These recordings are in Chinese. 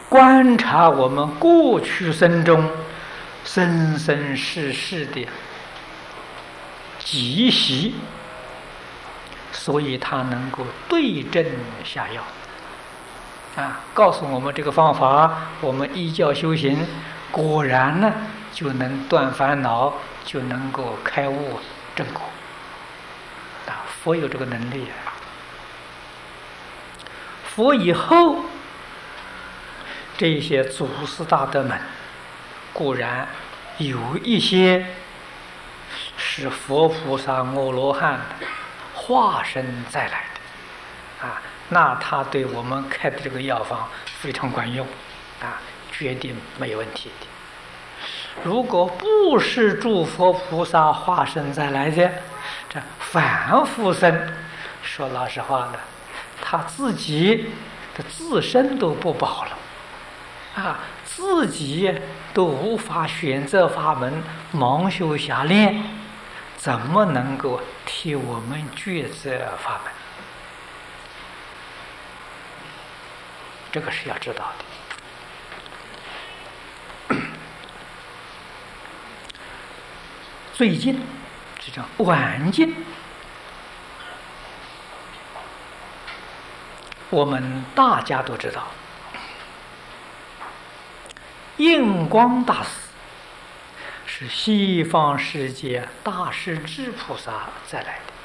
观察我们过去生中生生世世的积习，所以它能够对症下药告诉我们这个方法，我们依教修行，果然呢就能断烦恼，就能够开悟正果佛有这个能力佛以后这些祖师大德们，固然有一些是佛菩萨、阿罗汉化身再来的那他对我们开的这个药方非常管用决定没有问题的。如果不是诸佛菩萨化身再来的，这凡夫僧，说老实话的，他自己的自身都不保了自己都无法选择法门，盲修瞎练，怎么能够替我们抉择法门？这个是要知道的。最近这叫晚近，我们大家都知道，印光大师是西方世界大势至菩萨再来的。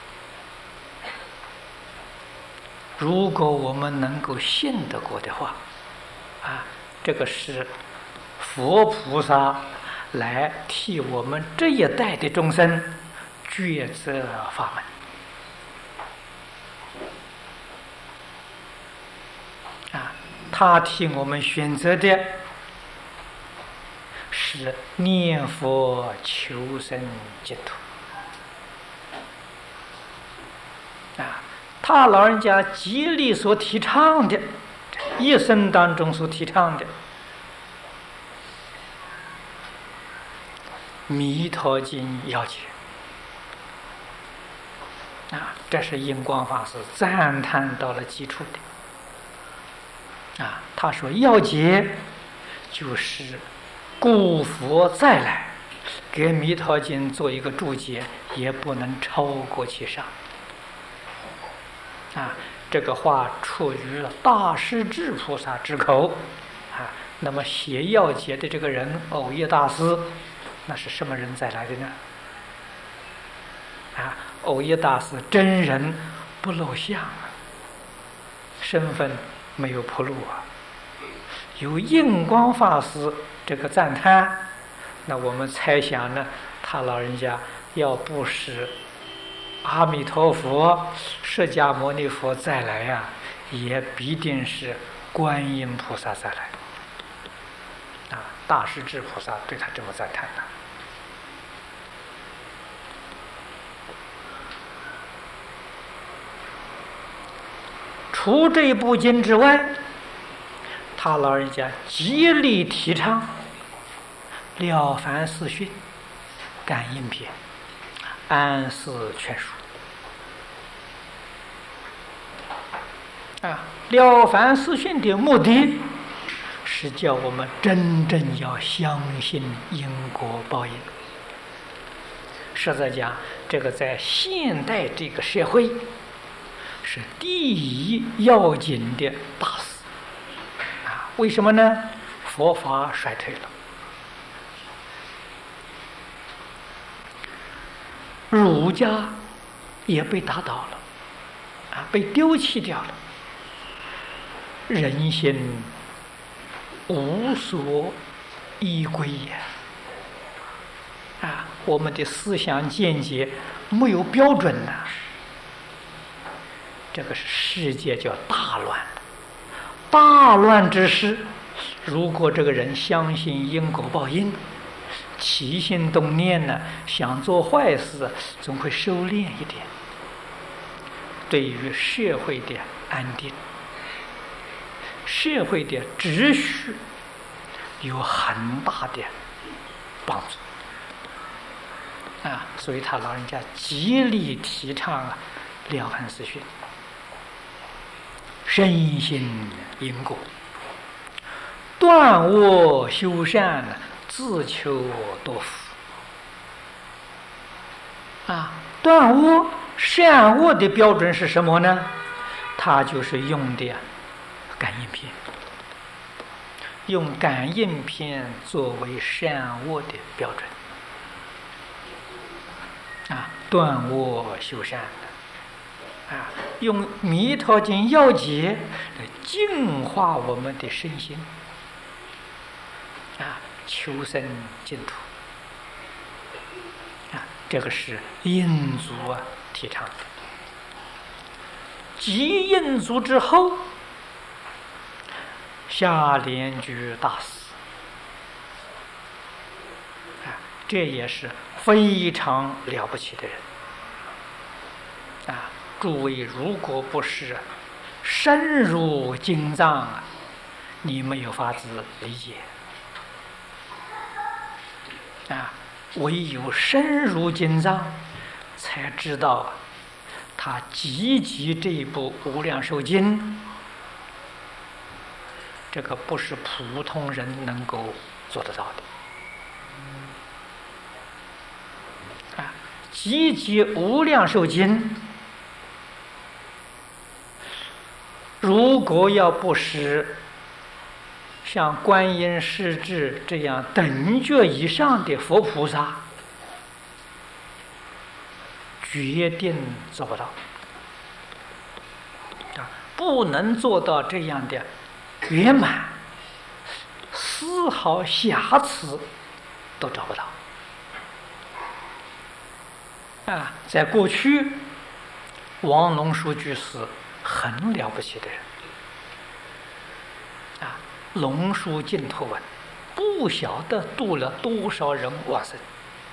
如果我们能够信得过的话这个是佛菩萨来替我们这一代的众生抉择法门他替我们选择的是念佛求生净土他老人家极力所提倡的，一生当中所提倡的弥陀经要解这是印光法师赞叹到了基础的他说要解就是故佛再来给弥陀经做一个注解，也不能超过其上这个话出于了大势至菩萨之口那么写要解的这个人藕益大师，那是什么人再来的呢？藕益大师真人不露相身份没有铺路有印光法师这个赞叹，那我们猜想呢，他老人家要不是阿弥陀佛、释迦牟尼佛再来也必定是观音菩萨再来大势至菩萨对他这么赞叹除这部经之外，他老人家极力提倡《了凡四训》《感应篇》《安世全书》了凡四训的目的是叫我们真正要相信因果报应。实在讲，这个在现代这个社会是第一要紧的大事为什么呢？佛法衰退了，儒家也被打倒了被丢弃掉了，人心无所依归我们的思想见解没有标准这个是世界叫大乱。大乱之时，如果这个人相信因果报应，起心动念呢，想做坏事，总会收敛一点，对于社会的安定、社会的秩序有很大的帮助所以他老人家极力提倡了凡四训，深信因果， 断恶修善，自求多福。断恶善恶的标准是什么呢？他就是用的感应篇，用感应篇作为善恶的标准。断恶修善用《弥陀经》要解来净化我们的身心求生净土这个是印祖提倡的。继印祖之后，下莲居大师这也是非常了不起的人诸位如果不是深入经藏你没有法子理解唯有深入经藏才知道他集这一部《无量寿经》，这个不是普通人能够做得到的集无量寿经，如果要不是像观音世至这样等觉以上的佛菩萨，决定做不到不能做到这样的圆满，丝毫瑕疵都找不到在过去王龙树居士很了不起的人龙树净土文不晓得度了多少人往生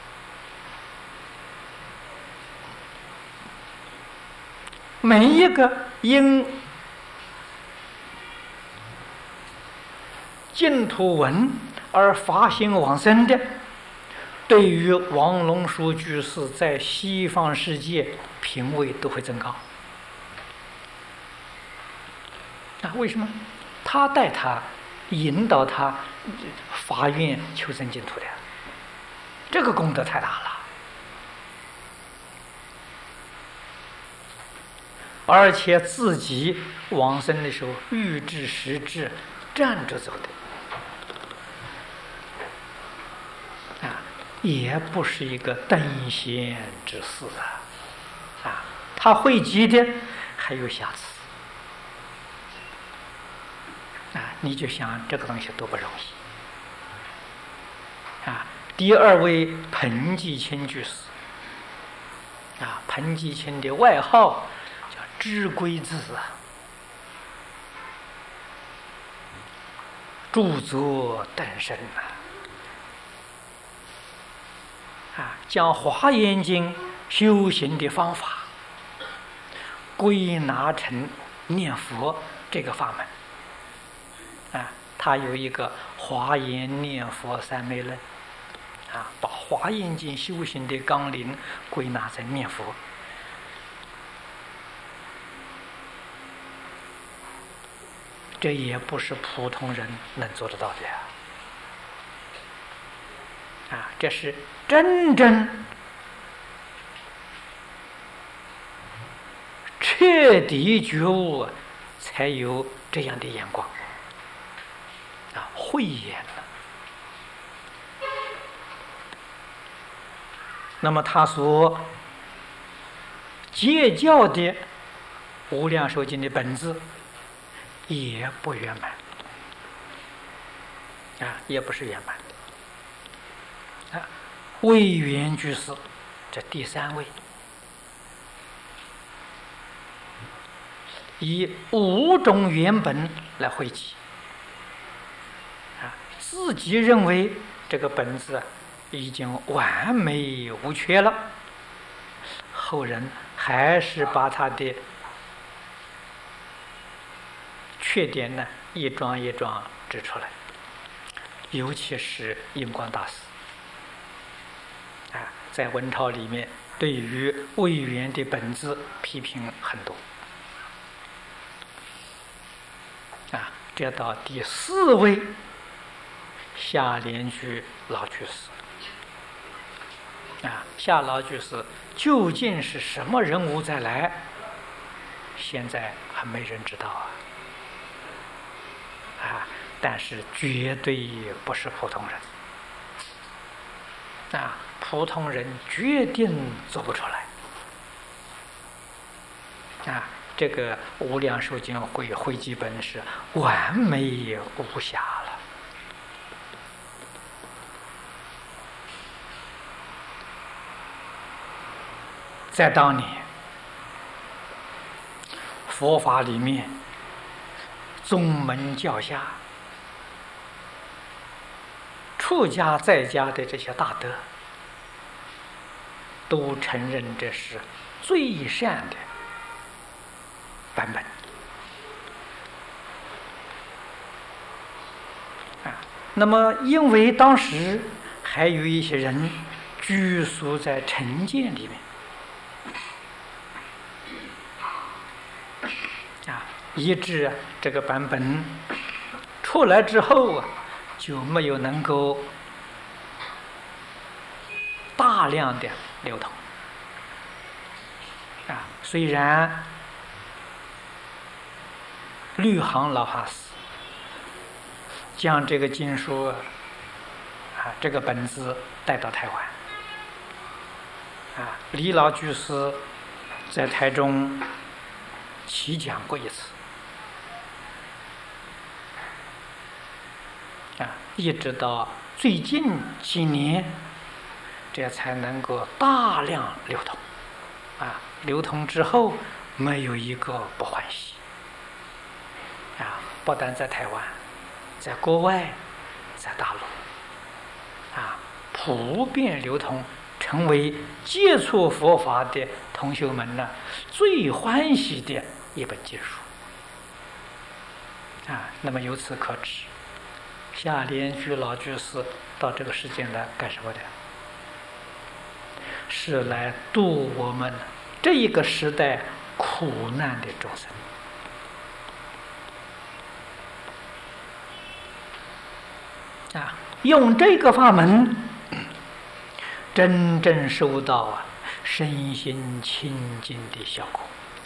每一个因净土文而发心往生的，对于王龙树居士在西方世界品位都会增高为什么？他带他引导他发愿求生净土的，这个功德太大了。而且自己往生的时候欲至时至站着走的也不是一个等闲之事他汇集的还有瑕疵你就想这个东西多不容易第二位彭继清居士彭继清的外号叫知归字著作诞生将《华严经》修行的方法归纳成念佛这个法门他有一个华严念佛三昧论把《华严经》修行的纲领归纳成念佛这也不是普通人能做得到的这是真正彻底觉悟才有这样的眼光慧眼了。那么他所接教的《无量寿经》的本质也不圆满也不是圆满慧远居士这第三位以5种原本来汇集自己认为这个本质已经完美无缺了，后人还是把他的缺点呢一桩一桩指出来，尤其是印光大师在文钞里面对于慧远的本质批评很多这到第4位夏莲居老居士。夏老居士究竟是什么人物再来？现在还没人知道但是绝对不是普通人普通人决定做不出来这个《无量寿经》汇集本是完美无瑕了。在当年佛法里面，宗门教下出家在家的这些大德都承认这是最善的版本那么因为当时还有一些人居宿在尘间里面以致这个版本出来之后就没有能够大量的流通虽然律航老法师将这个经书这个本子带到台湾李老居士在台中起讲过一次一直到最近几年这才能够大量流通流通之后没有一个不欢喜不但在台湾，在国外，在大陆普遍流通，成为接触佛法的同学们呢最欢喜的一本经书那么由此可知，夏莲居老居士到这个世界来干什么的？是来度我们这一个时代苦难的众生用这个法门真正收到身心清净的效果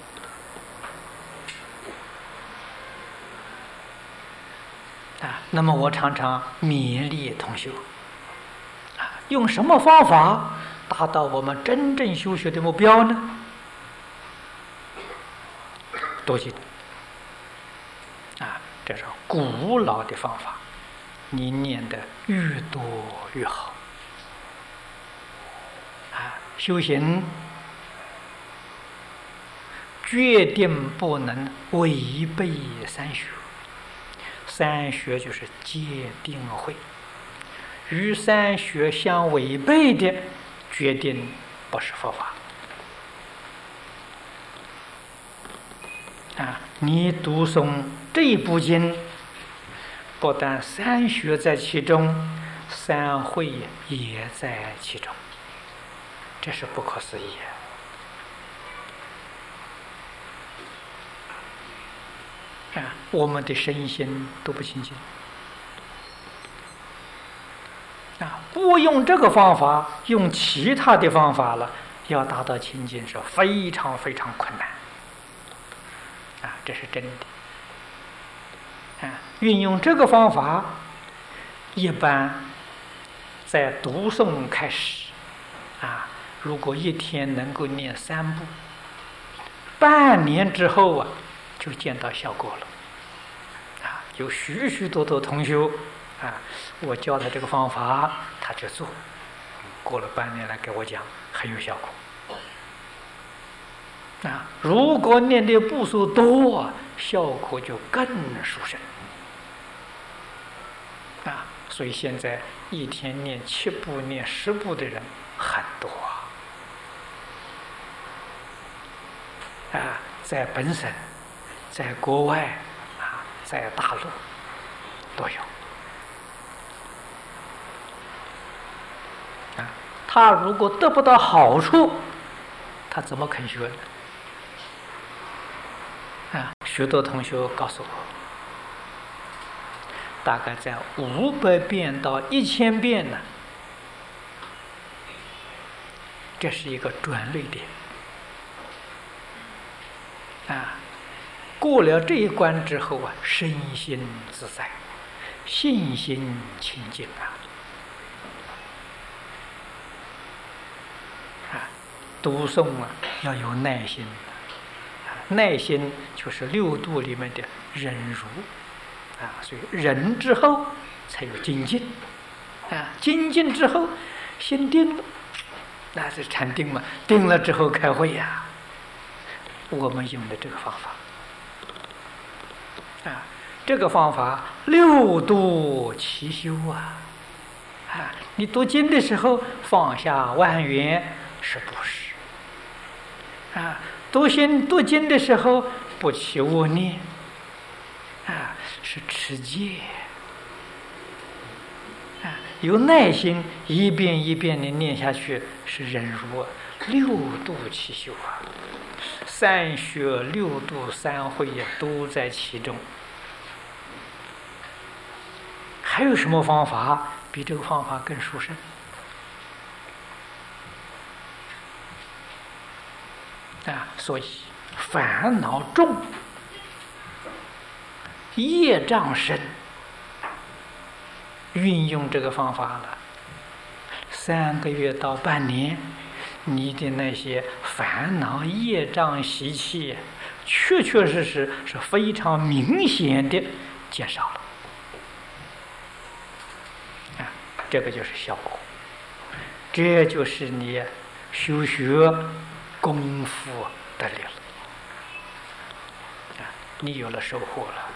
那么我常常勉励同学用什么方法达到我们真正修学的目标呢？多经这是古老的方法，你念的越多越好修行决定不能违背三学，三学就是戒定慧，与三学相违背的决定不是佛法你读诵这一部经，不但三学在其中，三慧也在其中，这是不可思议我们的身心都不清净不用这个方法，用其他的方法了，要达到清净是非常非常困难这是真的运用这个方法，一般在读诵开始如果一天能够念3部，半年之后就见到效果了有许许多多同学我教他这个方法，他去做，过了半年来给我讲很有效果如果念的部数多效果就更殊胜所以现在一天念7部、念10部的人很多在本省，在国外在大陆都有他如果得不到好处，他怎么肯学呢？许多同学告诉我， 大概在500遍到1000遍呢，这是一个转捩点啊。过了这一关之后啊，身心自在，信心清净读诵要有耐心，耐心就是6度里面的忍辱所以忍之后才有精进精进之后心定了，那是禅定嘛，定了之后开会我们用的这个方法这个方法6度齐修你读经的时候放下万缘是布施读经的时候不起恶念是持戒有耐心一遍一遍的念下去是忍辱6度齐修3学6度3会都在其中。还有什么方法比这个方法更殊胜所以烦恼重，业障深，运用这个方法了3个月到半年，你的那些烦恼业障习气确确实实是非常明显的减少了这个就是效果，这就是你修学功夫得力了你有了收获了。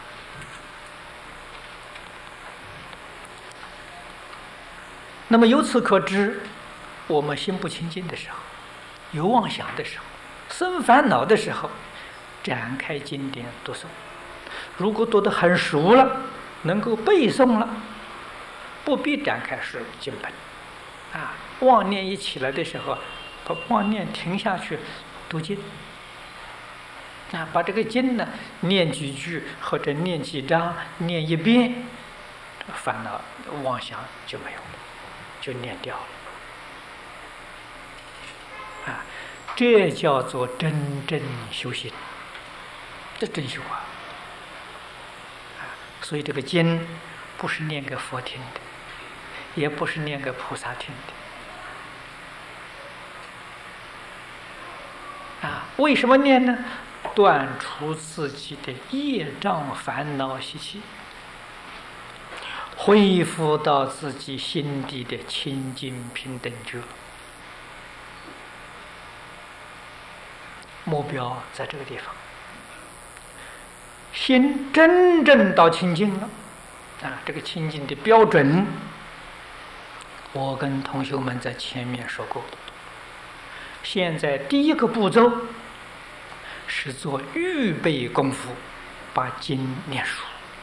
那么由此可知，我们心不清净的时候，有妄想的时候，生烦恼的时候，展开经典读诵，如果读得很熟了，能够背诵了，不必展开是经本妄念一起来的时候，把妄念停下去读经把这个经呢念几句或者念几章，念1遍，烦恼妄想就没有了，就念掉了这叫做真正修行，这真修所以这个经不是念给佛听的，也不是念给菩萨听的为什么念呢？断除自己的业障烦恼习气，恢复到自己心底的清净平等觉，目标在这个地方，心真正到清净了这个清净的标准我跟同学们在前面说过，现在第一个步骤是做预备功夫，把经念熟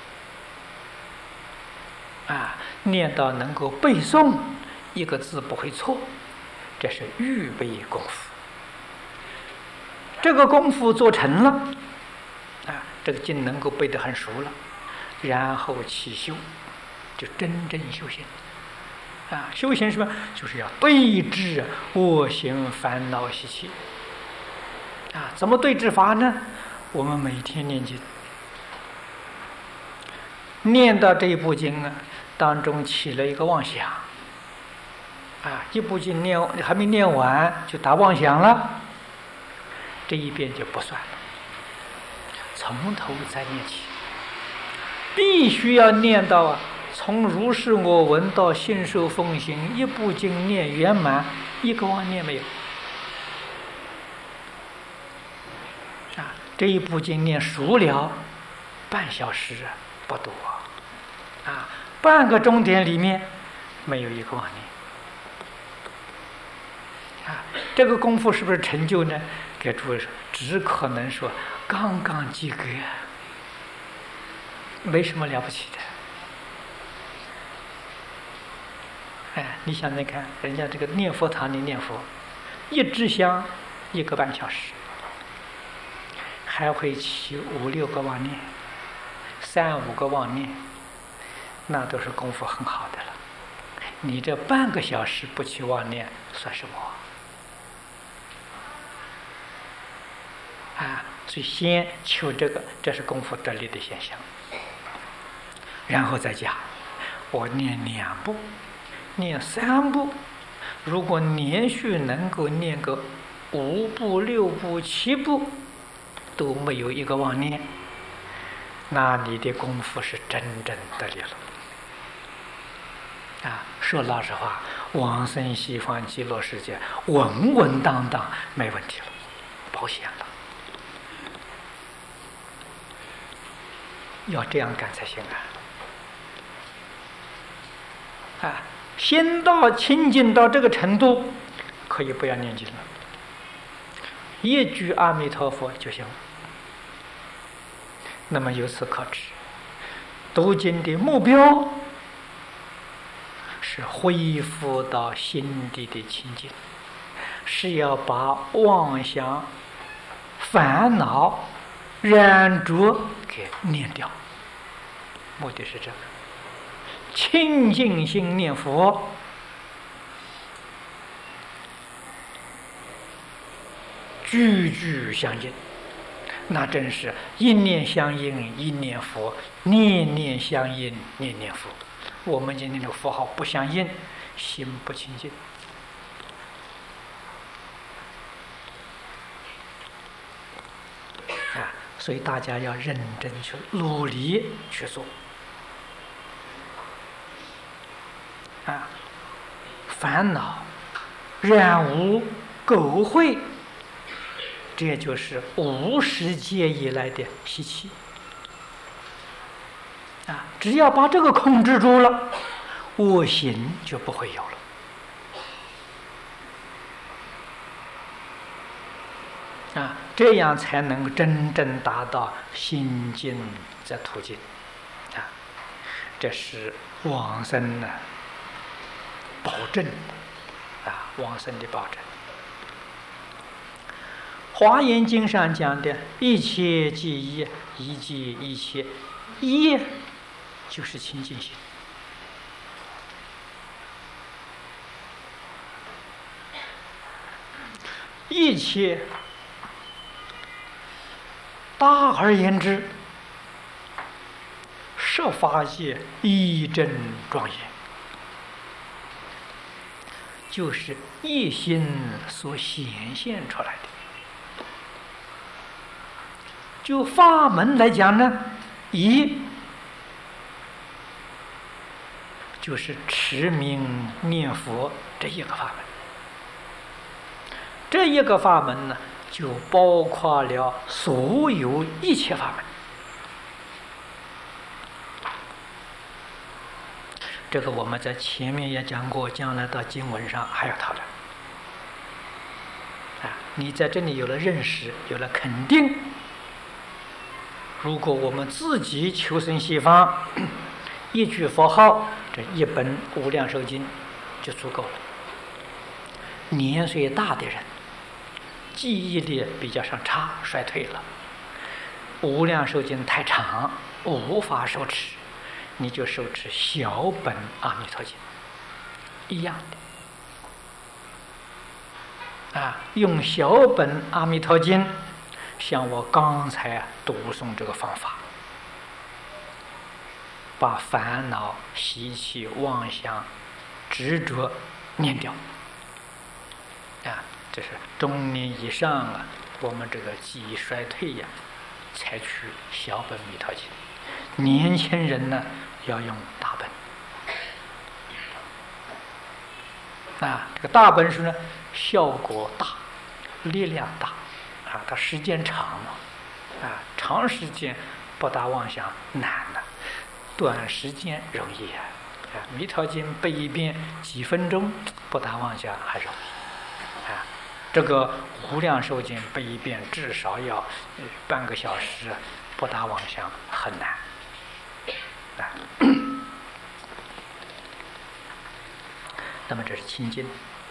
念到能够背诵一个字不会错，这是预备功夫。这个功夫做成了这个经能够背得很熟了，然后起修，就真正修行修行什么？就是要对治恶行烦恼习气怎么对治法呢？我们每天念经，念到这一部经当中起了一个妄想一部经还没念完就打妄想了，这一遍就不算了，从头再念起，必须要念到从如是我闻到信受奉行，一部经念圆满，一个妄念没有这一部经念熟了，半小时不多半个钟点里面没有一个妄念这个功夫是不是成就呢？给诸位说，只可能说刚刚及格，没什么了不起的你想想看，人家这个念佛堂里念佛，一支香1个半小时，还会起5、6个妄念，3、5个妄念， 那都是功夫很好的了。你这半个小时不去妄念，算什么？所以先求这个，这是功夫得力的现象。然后再加，我念2部，念3部，如果连续能够念个5部、6部、7部，都没有一个妄念，那你的功夫是真正得力了。说老实话，往生西方极乐世界稳稳当当，没问题了，保险了。要这样干才行先到清净到这个程度，可以不要念经了，一句阿弥陀佛就行了。那么由此可知，读经的目标是恢复到心地的清净，是要把妄想、烦恼、染着给念掉，目的是这个。清净心念佛，句句相应，那真是一念相应一念佛，念念相应念念佛。我们今天的符号不相应，心不清净。所以大家要认真去努力去做。烦恼、染污、垢秽，这就是无始劫以来的习气。只要把这个控制住了，恶行就不会有了。这样才能真正达到心净则途径。这是往生的保证，往生的保证。华严经上讲的一切即一，一即一切，一就是清净心。一切大而言之，设法界一真庄严，就是一心所显现出来的。就法门来讲呢，一就是持名念佛这一个法门。这一个法门呢，就包括了所有一切法门。这个我们在前面也讲过，将来到经文上还要讨论。你在这里有了认识，有了肯定，如果我们自己求生西方，一句佛号，这一本无量寿经就足够了。年岁大的人，记忆力比较上差，衰退了，无量寿经太长，无法受持，你就受持小本阿弥陀经，一样的。用小本阿弥陀经，像我刚才读诵这个方法，把烦恼、习气、妄想、执着念掉。这是中年以上了，我们这个记忆衰退呀，采取小本弥陀经。年轻人呢，要用大本。这个大本书呢，效果大，力量大，它时间长了，长时间不打妄想难了，短时间容易弥陀经背一遍几分钟，不打妄想还容易。这个无量寿经背一遍至少要半个小时，不打妄想很难。那么这是清净。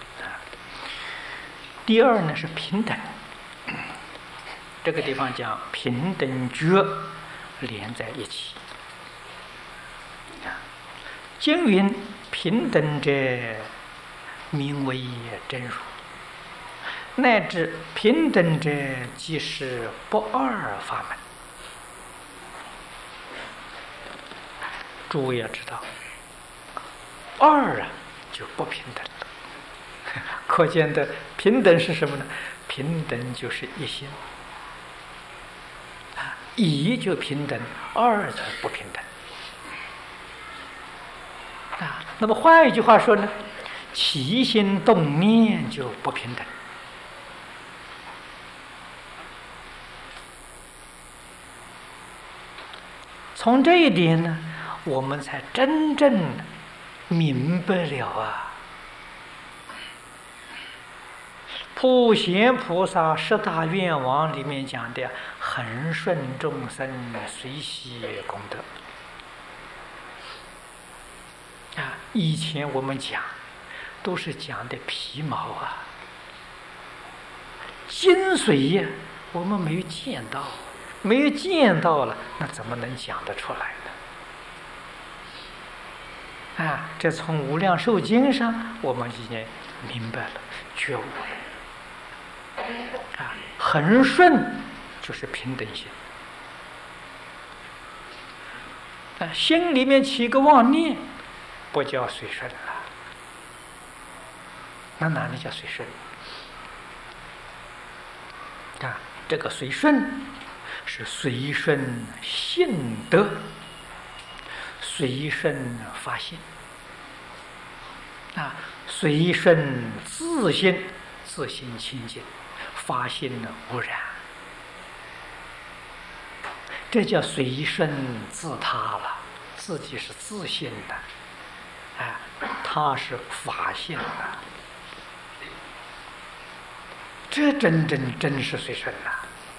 第二呢是平等，这个地方讲平等觉连在一起。 经云：平等者，名为真如；乃至平等者，即是不二法门。诸位要知道，二啊就不平等了。可见的平等是什么呢？平等就是一心。一就平等，二就不平等。那么换一句话说呢，起心动念就不平等。从这一点呢，我们才真正明白了啊，普贤菩萨十大愿望里面讲的恒顺众生，随喜功德。以前我们讲都是讲的皮毛啊，精髓呀，我们没有见到，没有见到了，那怎么能讲得出来呢？这从《无量寿经》上我们已经明白了，觉悟了。恒顺就是平等心。心里面起个妄念，不叫随顺了，那哪里叫随顺？这个随顺是随顺性德，随顺发心，随顺自心，自心清净，发心无染，这叫随顺自他了。自己是自信的，他是法性的，这真是随顺呐！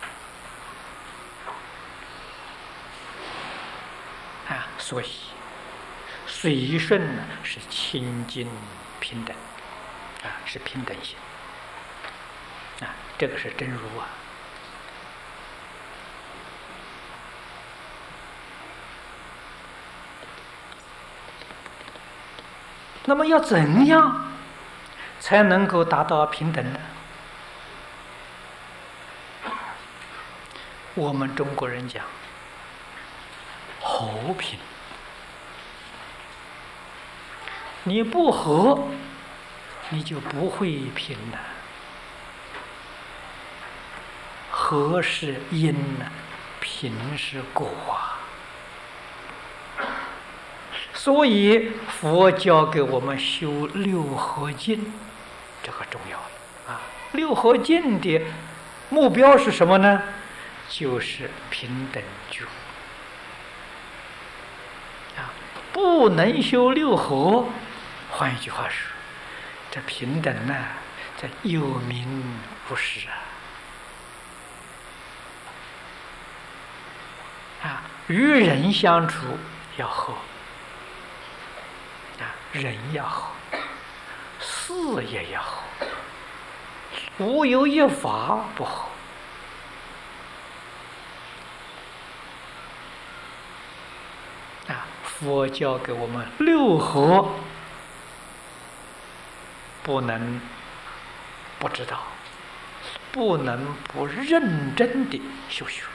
所以随顺呢是清净平等，是平等心，这个是真如啊。那么要怎样才能够达到平等呢？我们中国人讲和平，你不和，你就不会平了。和是因呢，平是果啊。所以佛教给我们修六合敬，这个重要了六合敬的目标是什么呢？就是平等觉。不能修六合，换一句话说，这平等呢，这有名无实与人相处要和。人要和，事也要和，无有一法不和。佛教给我们六合，不能不知道，不能不认真的修学。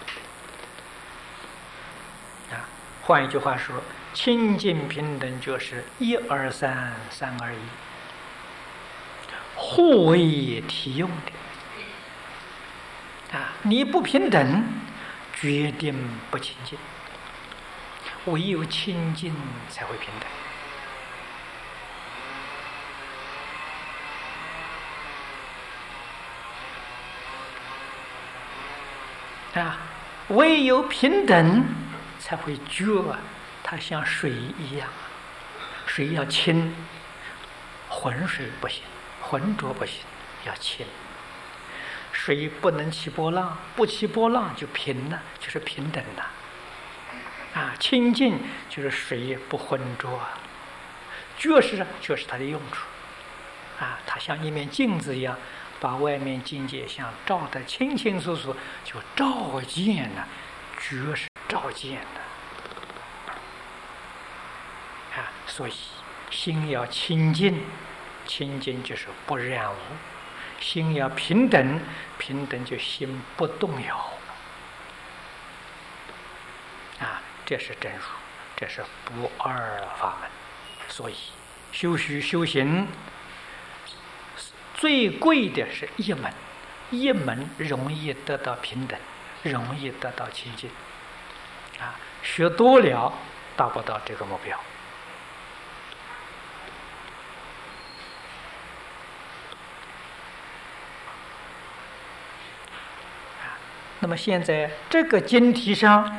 换一句话说，清净平等就是一二三，三二一，互为体用的。你不平等，决定不清净。唯有清净才会平等。唯有平等才会觉它像水一样，水要清，浑水不行，浑浊不行，要清。水不能起波浪，不起波浪就平了，就是平等了。清净就是水不浑浊，觉是它的用处。它像一面镜子一样，把外面境界像照得清清楚楚，就照见了，觉是照见的。 所以心要清净，清净就是不染污；心要平等，平等就心不动摇。这是真如，这是不二法门。所以修行最贵的是一门，一门容易得到平等，容易得到清净。学多了达不到这个目标。那么现在这个经题上，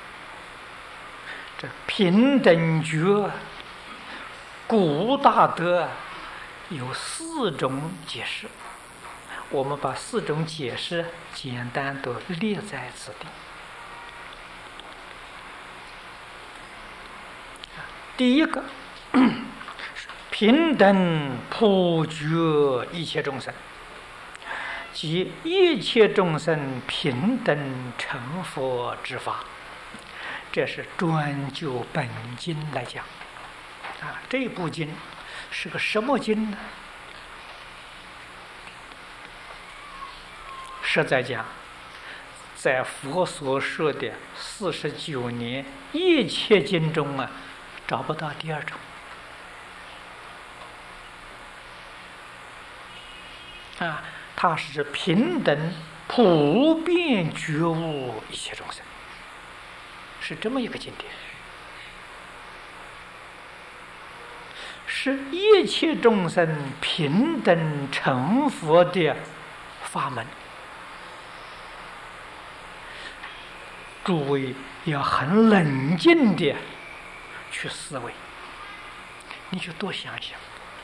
这平等觉、古大德有4种解释，我们把4种解释简单地列在此地。第一个，平等普觉一切众生，即一切众生平等成佛之法。这是专就本经来讲。这部经是个什么经呢？实在讲，在佛所说的49年一切经中找不到第2种。它是平等普遍觉悟一切众生，是这么一个经典，是一切众生平等成佛的法门。诸位要很冷静的去思维，你就多想想，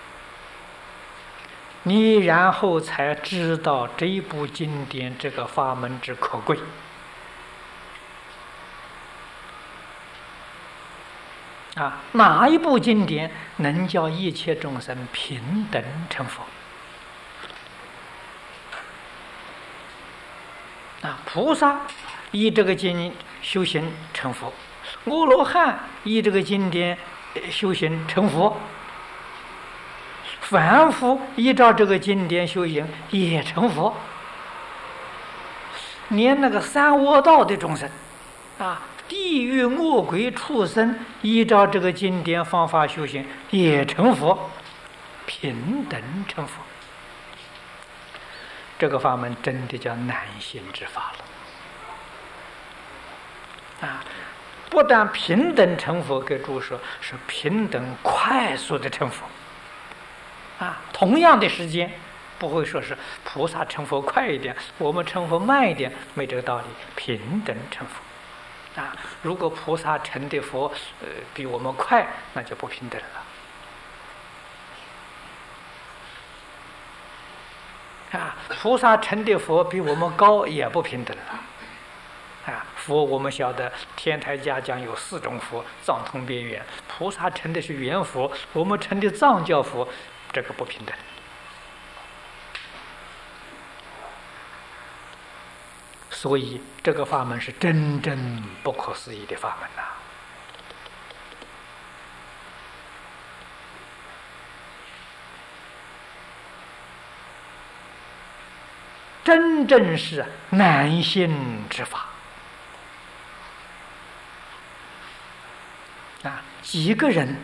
你然后才知道这一部经典这个法门之可贵。哪一部经典能叫一切众生平等成佛？菩萨依这个经修行成佛，阿罗汉依这个经典修行成佛，凡夫依照这个经典修行也成佛，连那个三恶道的众生地狱恶鬼畜生依照这个经典方法修行也成佛，平等成佛。这个法门真的叫难行之法了。不但平等成佛，给诸位说是平等快速的成佛。同样的时间，不会说是菩萨成佛快一点，我们成佛慢一点，没这个道理。平等成佛。如果菩萨成的佛比我们快，那就不平等了。菩萨成的佛比我们高，也不平等了。佛我们晓得天台家讲有4种佛，藏通边圆，菩萨成的是圆佛，我们成的藏教佛，这个不平等。所以这个法门是真正不可思议的法门真正是难行之法。几个人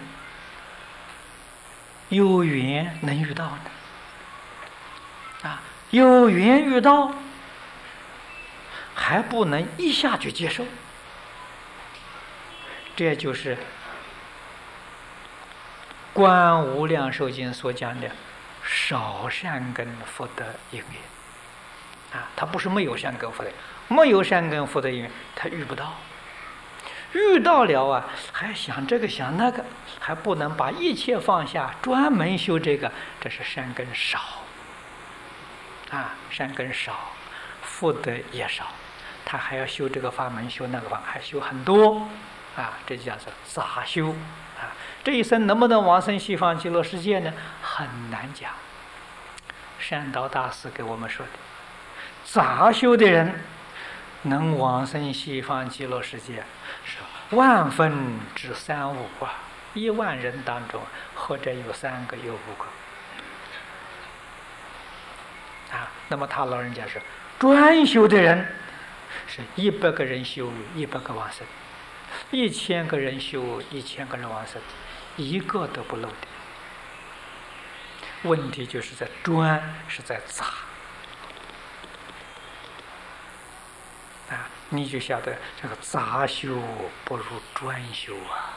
有缘能遇到呢？有缘遇到还不能一下去接受，这就是观无量寿经所讲的少善根福德因缘。他不是没有善根福德，没有善根福德因缘他遇不到，遇到了还想这个想那个，还不能把一切放下，专门修这个，这是善根少。善根少，福德也少，他还要修这个法门，修那个法门，还修很多这就叫做杂修。这一生能不能往生西方极乐世界呢？很难讲。善导大师给我们说的，杂修的人能往生西方极乐世界是1/335 10000人当中，或者有3个，有5个。那么他老人家说，专修的人是100个人修100个往生，1000个人修1000个人往生，一个都不漏的。问题就是在专，是在杂。你就晓得这个杂修不如专修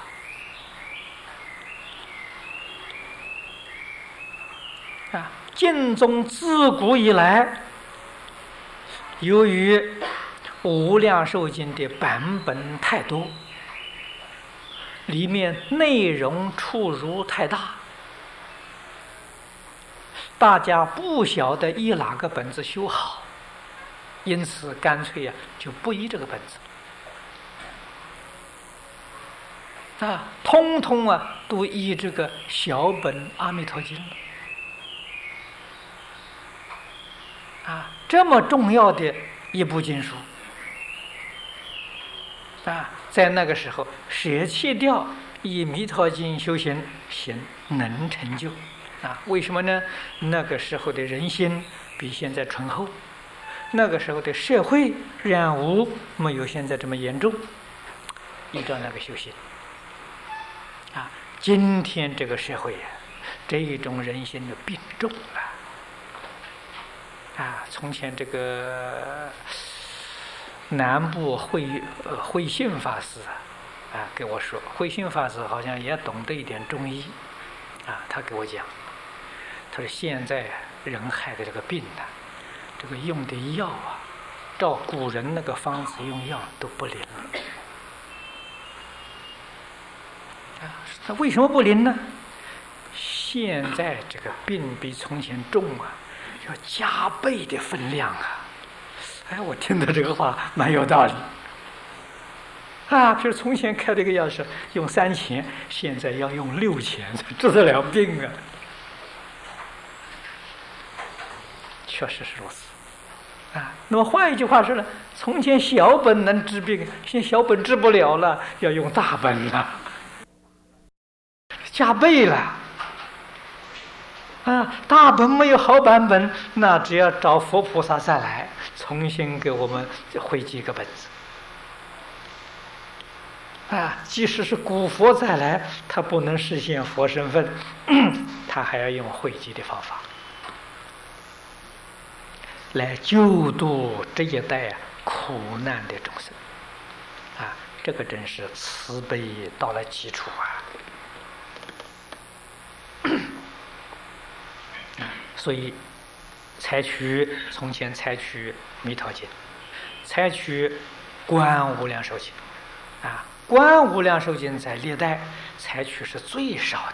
净宗自古以来，由于《无量寿经》的版本太多，里面内容出入太大，大家不晓得依哪个本子修好，因此干脆就不依这个本子通通都依这个小本《阿弥陀经》这么重要的一部经书在那个时候舍弃掉以《弥陀经》修行，能成就为什么呢？那个时候的人心比现在醇厚，那个时候的社会染污没有现在这么严重，依照那个修行今天这个社会这一种人心就病重了从前这个南部慧信法师给我说，慧信法师好像也懂得一点中医他给我讲，他说现在人害的这个病这个用的药照古人那个方子用药都不灵了那为什么不灵呢？现在这个病比从前重要加倍的分量我听到这个话蛮有道理比如从前开这个药是用3000，现在要用6000才治得了病确实是如此那么换一句话说呢，从前小本能治病，现在小本治不了了，要用大本了，加倍了大本没有好版本，那只要找佛菩萨再来重新给我们汇集一个本子即使是古佛再来，他不能实现佛身份他还要用汇集的方法来救度这一代苦难的众生这个真是慈悲到了极处所以从前采取弥陀经，采取观无量寿经观无量寿经在历代采取是最少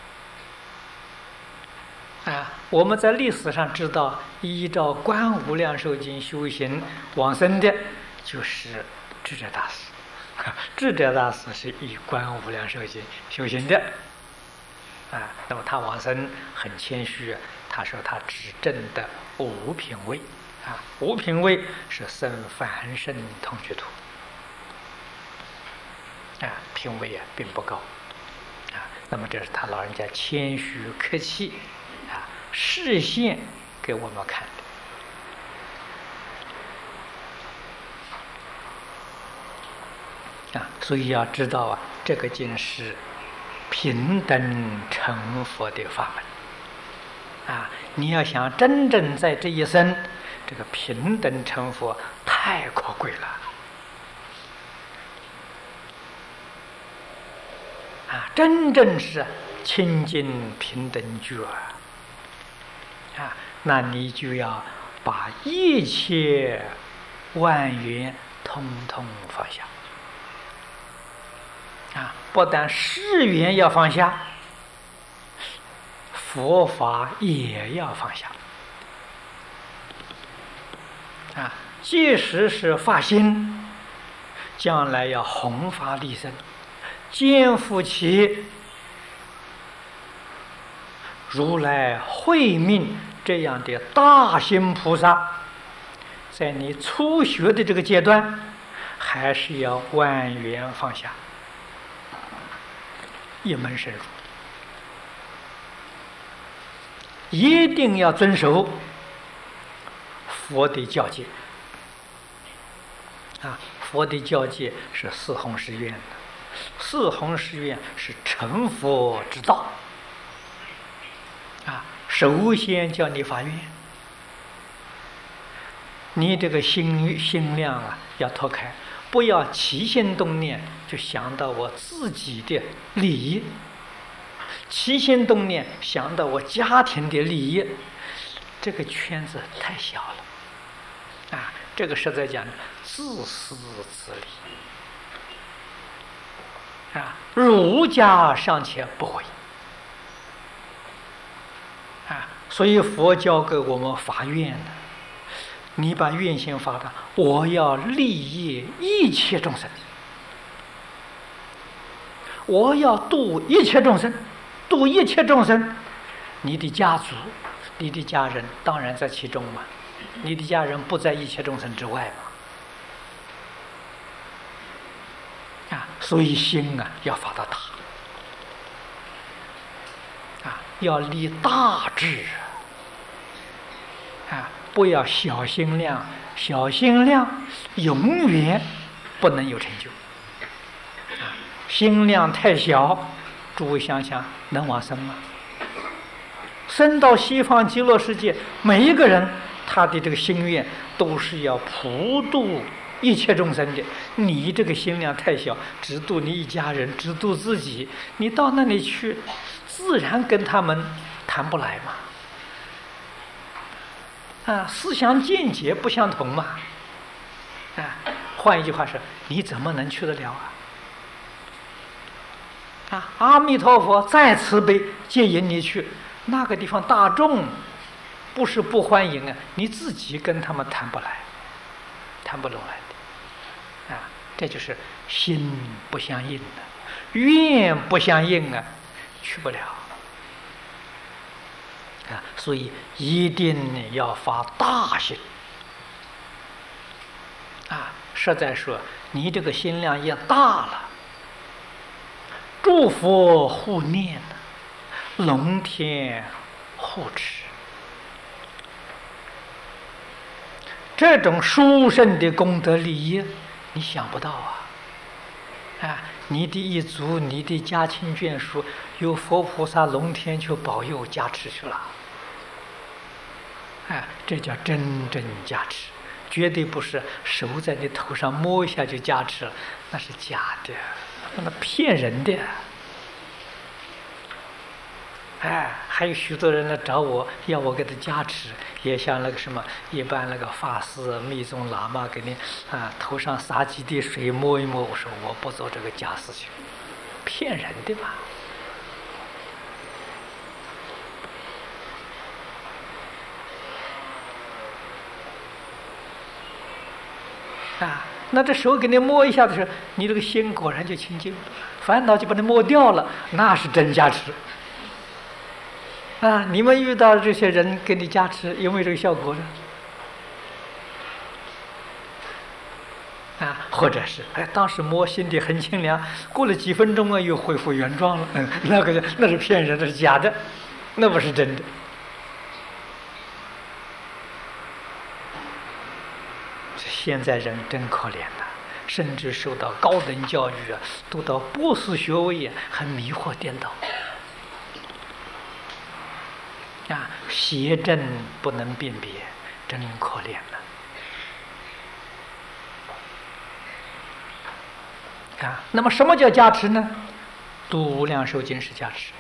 的我们在历史上知道依照观无量寿经修行往生的就是智者大师智者大师是以观无量寿经修行的那么他往生很谦虚他说他只证的5品位5品位是生凡圣同居土品位并不高那么这是他老人家谦虚客气示现给我们看的所以要知道这个经是平等成佛的法门你要想真正在这一生这个平等成佛太可贵了真正是清净平等觉那你就要把一切万缘通通放下不但世缘要放下，佛法也要放下即使是发心将来要弘法利生，肩负起如来慧命这样的大行菩萨，在你初学的这个阶段还是要万缘放下一门深入，一定要遵守佛的教戒啊！佛的教戒是四弘誓愿的，四弘誓愿是成佛之道啊！首先叫你发愿，你这个心量啊要脱开，不要起心动念就想到我自己的利益，起心动念想到我家庭的利益，这个圈子太小了啊！这个实在讲自私自利啊！儒家尚且不会啊，所以佛教给我们发愿的，你把愿心发的，我要利益一切众生，我要度一切众生，度一切众生，你的家族、你的家人当然在其中嘛，你的家人不在一切众生之外嘛，啊，所以心啊要发到大，啊，要立大志啊，不要小心量，小心量永远不能有成就。心量太小，诸位想想，能往生吗？生到西方极乐世界，每一个人他的这个心愿都是要普度一切众生的。你这个心量太小，只度你一家人，只度自己，你到那里去，自然跟他们谈不来嘛。啊，思想见解不相同嘛。啊，换一句话说，你怎么能去得了啊？啊，阿弥陀佛再慈悲接引你去那个地方，大众不是不欢迎啊，你自己跟他们谈不来，谈不拢来的啊，这就是心不相应的，愿不相应啊，去不了啊，所以一定要发大心啊！实在说，你这个心量也大了。诸佛护念，龙天护持，这种殊胜的功德利益，你想不到啊！啊，你的一族、你的家亲眷属，有佛菩萨、龙天去保佑加持去了，啊，这叫真正加持，绝对不是手在你头上摸一下就加持了，那是假的。那骗人的，哎，还有许多人来找我，要我给他加持，也像那个什么一般那个法师、密宗喇嘛给你啊头上洒几滴水摸一摸，我说我不做这个假事情，骗人的吧？啊。那这手给你摸一下的时候，你这个心果然就清净了，烦恼就把你摸掉了，那是真加持啊！你们遇到这些人给你加持，有没有这个效果呢？啊，或者是哎，当时摸心里很清凉，过了几分钟啊，又恢复原状了。那是骗人的，是假的，那不是真的。现在人真可怜呐，甚至受到高等教育啊，读到博士学位啊，还迷惑颠倒啊，邪正不能辨别，真可怜了啊。那么什么叫加持呢？读无量寿经是加持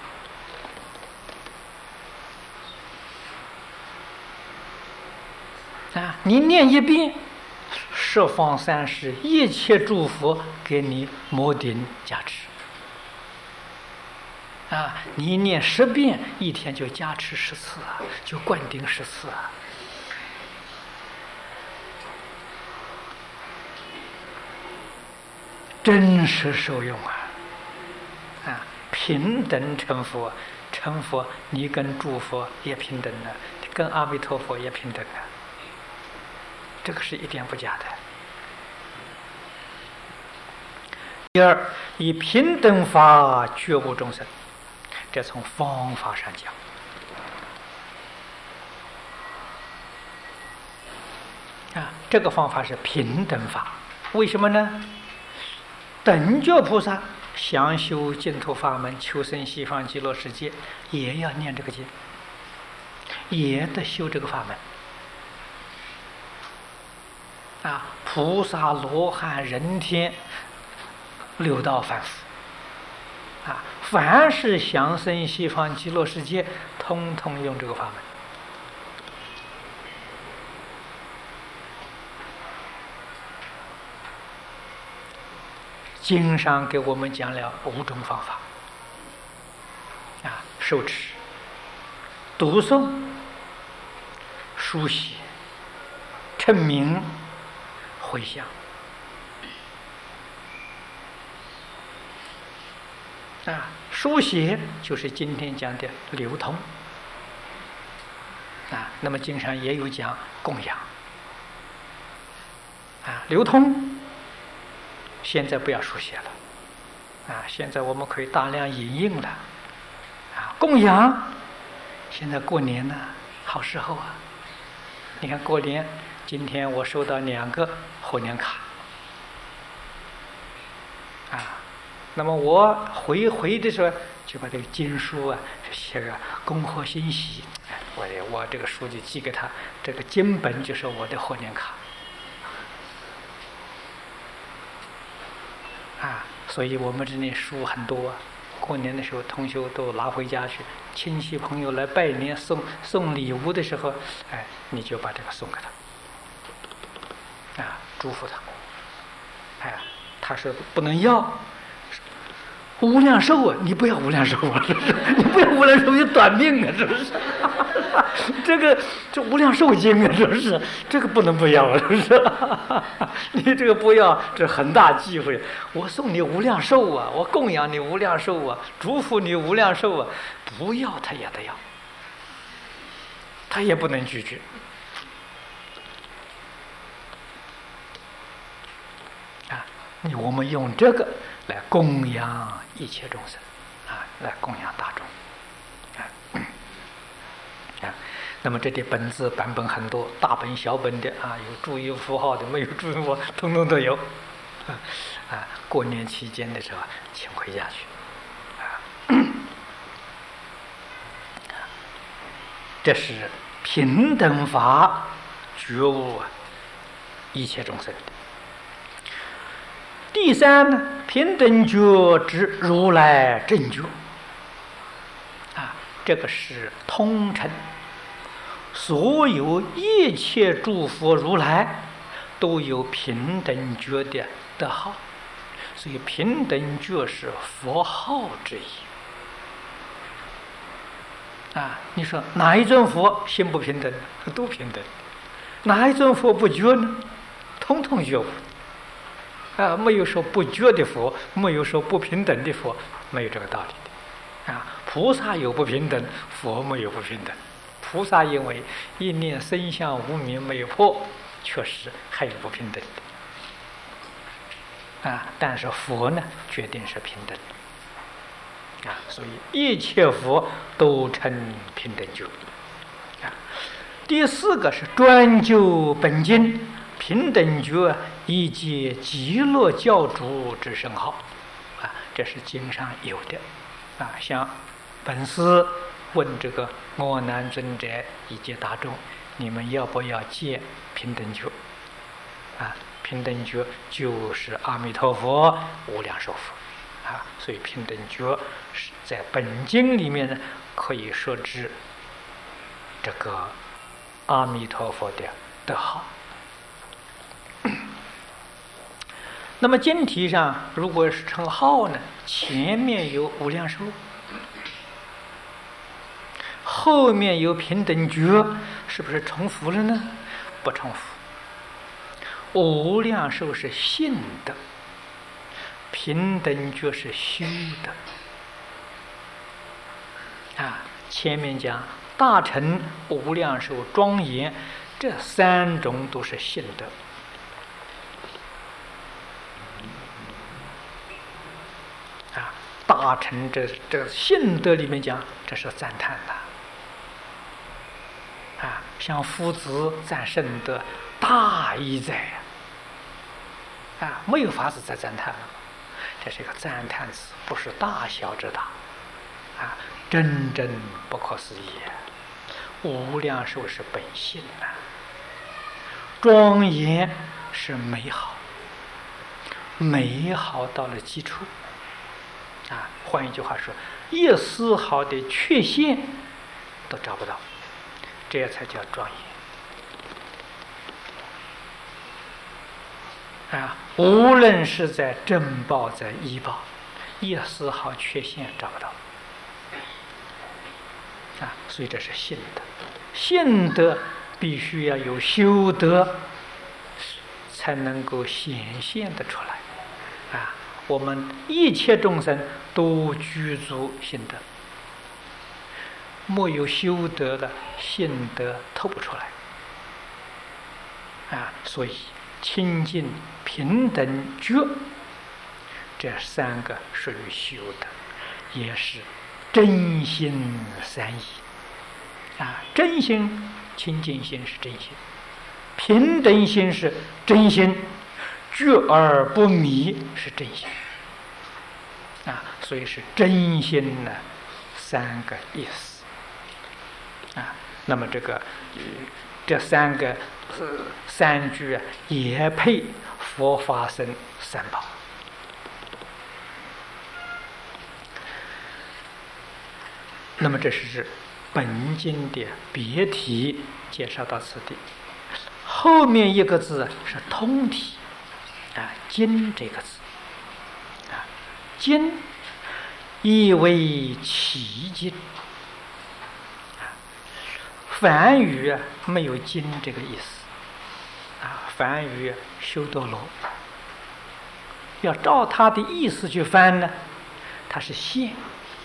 啊，你念一遍，十方三世一切诸佛给你摩顶加持啊！你念10遍，一天就加持10次啊，就灌顶10次啊！真实受用啊！平等成佛，成佛你跟诸佛也平等的，跟阿弥陀佛也平等的。这个是一点不假的。 第二，以平等法觉悟众生，这从方法上讲。这个方法是平等法，为什么呢？等觉菩萨想修净土法门，求生西方极乐世界，也要念这个经，也得修这个法门。菩萨、罗汉、人天、六道凡夫，凡是想生西方极乐世界，通通用这个法门。经上给我们讲了5种方法，受持、读诵、书写、称名、回向。书写就是今天讲的流通，那么经上也有讲供养，流通。现在不要书写了，现在我们可以大量影印了，供养。现在过年呢，好时候啊！你看过年，今天我收到2个贺年卡，那么我回的时候就把这个经书写个恭贺新喜，我这个书就寄给他，这个经本就是我的贺年卡。所以我们这里书很多过年的时候，同学都拿回家去，亲戚朋友来拜年送礼物的时候，你就把这个送给他，祝福他。他说不能要无量寿啊，你不要无量寿啊，是不是？你不要无量寿就短命啊，是不是？这无量寿经啊，是不是？这个不能不要，是不是？你这个不要，这很大忌讳。我送你无量寿啊，我供养你无量寿啊，祝福你无量寿啊，不要他也得要，他也不能拒绝。我们用这个来供养一切众生，来供养大众。那么这里本字版本很多，大本小本的有注音符号的，没有注音符号，通通都有。过年期间的时候，请回家去。这是平等法觉悟一切众生的。第三呢，平等觉知如来正觉，这个是通称。所有一切诸佛如来都有平等觉的德号，所以平等觉是佛号之一。你说哪一尊佛心不平等？都平等。哪一尊佛不觉呢？通通觉悟。没有说不觉的佛，没有说不平等的佛，没有这个道理的。菩萨有不平等，佛没有不平等。菩萨因为一念生相无明没有破，确实还有不平等的。但是佛呢，决定是平等的。所以一切佛都称平等觉。第4个是专究本经，平等觉以及极乐教主之圣号。这是经上有的。像本师问这个阿难尊者以及大众，你们要不要戒平等觉？平等觉就是阿弥陀佛无量寿佛。所以平等觉是在本经里面呢，可以说知这个阿弥陀佛的德号。那么经题上如果是称号呢，前面有无量寿，后面有平等觉，是不是重复了呢？不重复。无量寿是信的，平等觉是虚的。前面讲大乘、无量寿、庄严，这3种都是信德。 大乘这信德里面讲，这是赞叹的。像夫子赞圣德，大义在没有法子再赞叹了。这是一个赞叹词，不是大小之大真正不可思议无量寿是本性庄严是美好，美好到了基础换一句话说，一丝毫的缺陷都找不到，这才叫庄严无论是在正报在依报，一丝毫缺陷找不到所以这是信德。信德必须要有修德才能够显现得出来我们一切众生都具足信德，没有修德的信德透不出来所以清净平等觉这三个属于修德，也是真心三义真心清净心是真心，平等心是真心，觉而不迷是真心所以是真心三个意思那么这三个三句也配佛法僧三宝。那么这是本经的别题介绍到此地，后面一个字是通体经这个字经意为奇经梵语没有经这个意思梵语修多罗，要照他的意思去翻呢，它是现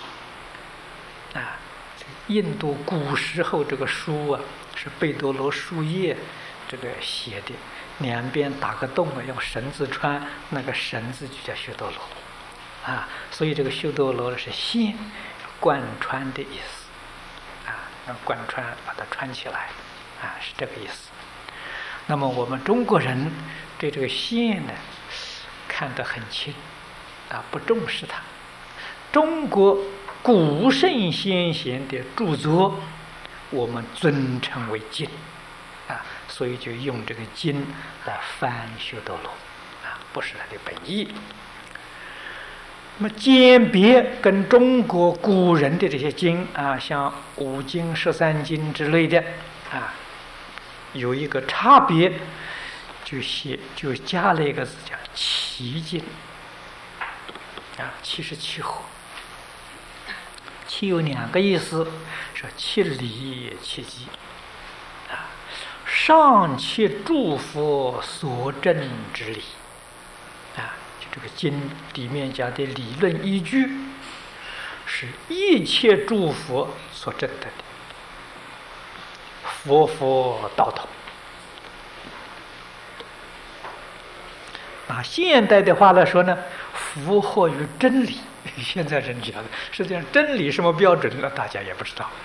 印度古时候这个书是贝多罗树叶这个写的，两边打个洞用绳子穿，那个绳子就叫修多罗所以这个修多罗是现贯穿的意思贯穿把它穿起来是这个意思。那么我们中国人对这个现呢看得很轻不重视它。中国古圣先贤的著作我们尊称为经所以就用这个经来翻修多罗不是它的本意。那么鉴别跟中国古人的这些经像五经13经之类的有一个差别，就加了一个字叫奇经七是七合，七有两个意思，说七理七机上七诸佛所证之理就这个经里面讲的理论依据是一切诸佛所证得的，佛道统。拿现代的话来说呢，符合于真理。现在人讲的实际上真理什么标准呢？大家也不知道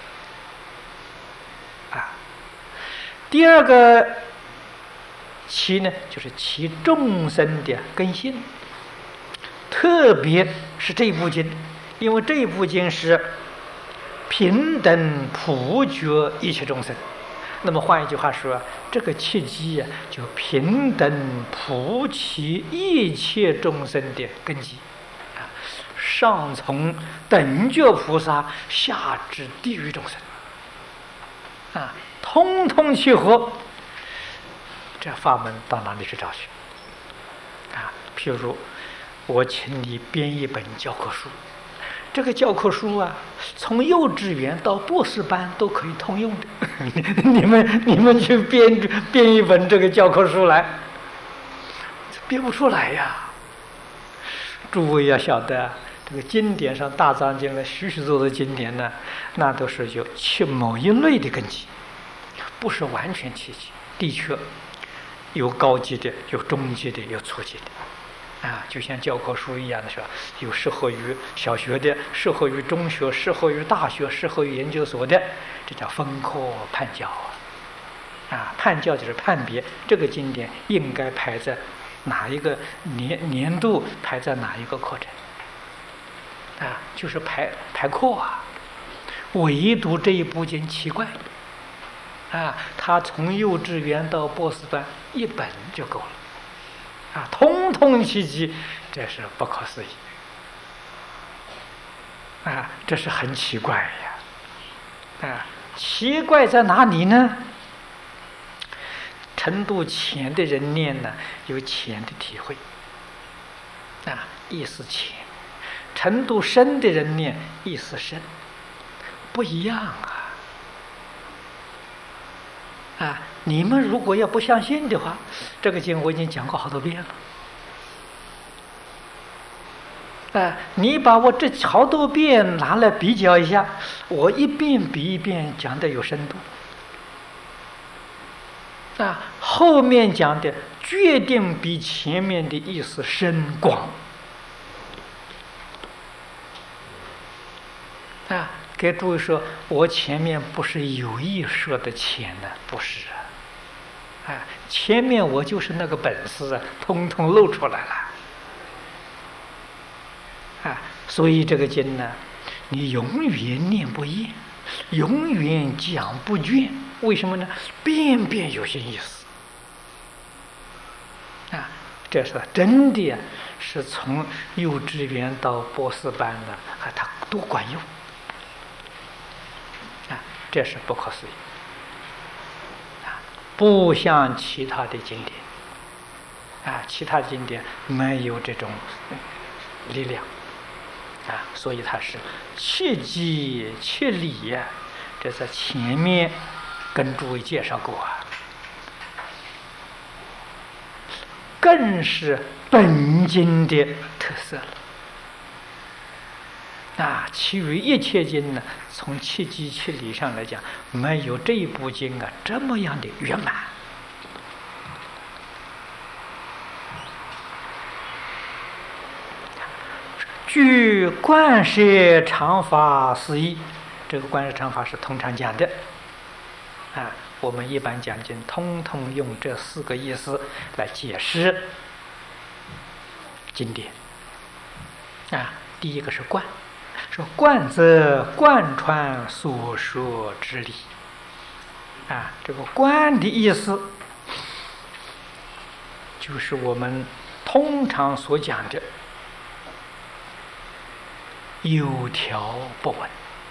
第二个其呢，就是其众生的根性，特别是这部经，因为这部经是平等普觉一切众生。那么换一句话说，这个契机就平等普起一切众生的根基上从等觉菩萨，下至地狱众生通通契合。这法门到哪里去找去譬如我请你编一本教科书，这个教科书从幼稚园到博士班都可以通用的你们去编一本这个教科书来，编不出来呀。诸位要晓得这个经典上大藏经呢，许多的经典呢，那都是有某一类的根基，不是完全契机。的确有高级的，有中级的，有初级的就像教科书一样的是吧？有适合于小学的，适合于中学，适合于大学，适合于研究所的，这叫分科判教判教就是判别这个经典应该排在哪一个年度，排在哪一个课程就是排课唯独这一部经奇怪他从幼稚园到博士班一本就够了通通齐集，这是不可思议这是很奇怪呀奇怪在哪里呢？程度浅的人念呢，有浅的体会意思浅；程度深的人念意思深，不一样你们如果要不相信的话，这个经我已经讲过好多遍了你把我这好多遍拿来比较一下，我一遍比一遍讲的有深度后面讲的决定比前面的意思深广给诸位说，我前面不是有意说的浅呢，不是前面我就是那个本事通通露出来了所以这个经呢，你永远念不厌，永远讲不倦。为什么呢？遍遍有些意思这是真的是从幼稚园到博士班的它多管用这是不可思议不像其他的经典其他经典没有这种力量所以它是切机切理这在前面跟诸位介绍过更是本经的特色了其余一切经呢，从切机切理上来讲，没有这一部经这么样的圆满据观摄常法释义，这个观摄常法是通常讲的我们一般讲经通通用这4个意思来解释经典第一个是观，说观则贯穿所说之理这个观的意思就是我们通常所讲的有条不紊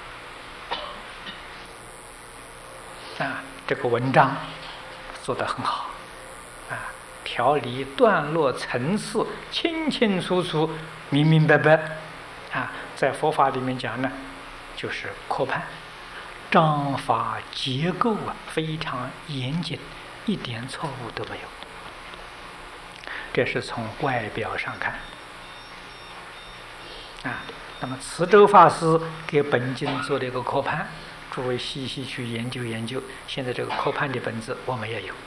这个文章做得很好条理段落层次清清楚楚明明白白在佛法里面讲呢，就是科判章法结构非常严谨，一点错误都没有。这是从外表上看那么慈州法师给本经做了一个科判，诸位细细去研究研究。现在这个科判的本子我们也有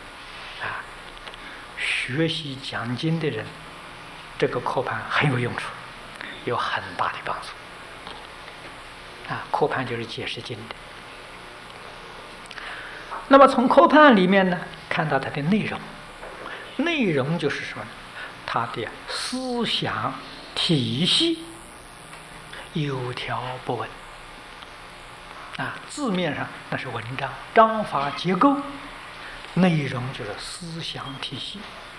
学习讲经的人，这个科判很有用处，有很大的帮助科判就是解释经的。那么从科判里面呢，看到它的内容，内容就是什么呢？它的思想体系有条不紊字面上那是文章章法结构，内容就是思想体系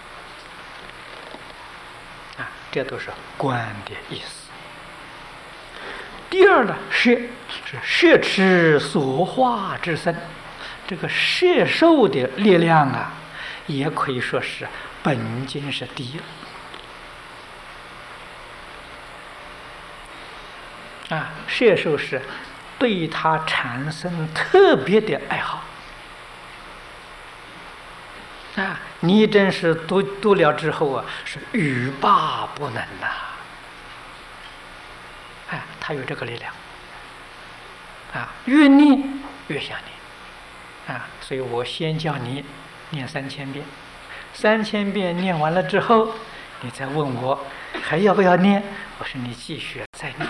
这都是观的意思。第二呢，是摄持所化之身，这个摄受的力量也可以说是本经是第一摄受是对他产生特别的爱好你真是读了之后是欲罢不能他有这个力量越念越想念所以我先叫你念3000遍，3000遍念完了之后， 你再问我还要不要念？我说你继续再念。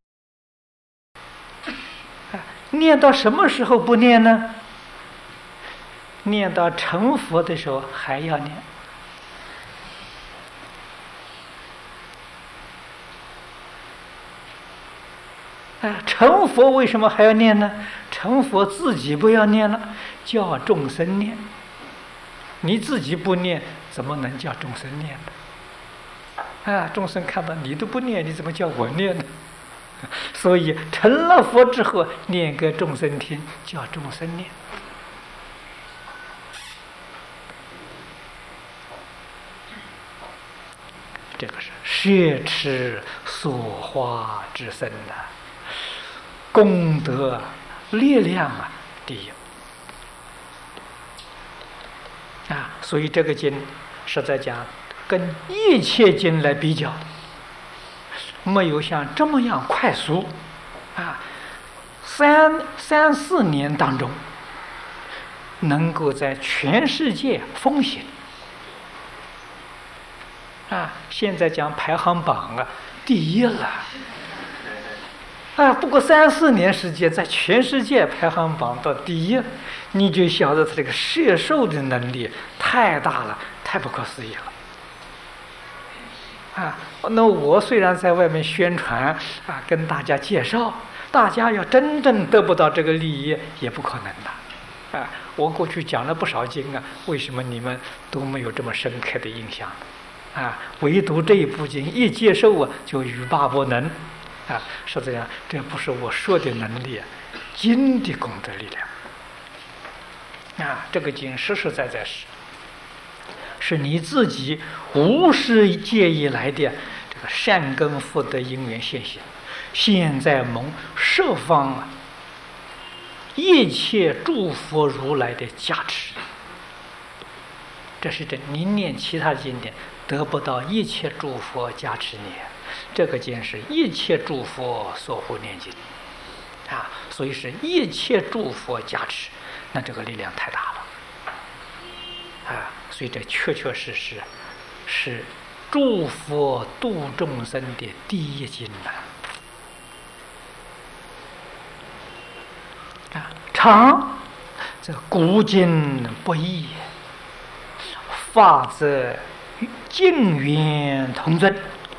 念到什么时候不念呢？念到成佛的时候还要念。成佛为什么还要念呢？成佛自己不要念了，叫众生念。你自己不念，怎么能叫众生念呢？众生看到你都不念，你怎么叫我念呢？所以成了佛之后，念给众生听，叫众生念。这个是摄持所化之身的功德力量第一所以这个经是在讲跟一切经来比较，没有像这么样快速三四年当中能够在全世界风行现在讲排行榜第一了不过3、4年时间在全世界排行榜到第一，你就晓得他这个摄受的能力太大了，太不可思议了那我虽然在外面宣传跟大家介绍，大家要真正得不到这个利益也不可能的我过去讲了不少经为什么你们都没有这么深刻的印象唯独这一部经一接受就欲罢不能实际上这不是我说的能力经的功德力量这个经实实在在是你自己无始界以来的这个善根福德因缘现行，现在蒙十方一切诸佛如来的加持。这是真，你念其他经典得不到一切诸佛加持你，这个经是一切诸佛所护念经所以是一切诸佛加持，那这个力量太大了所以这确确实实是诸佛度众生的第一经常这古今不异，法则境缘同尊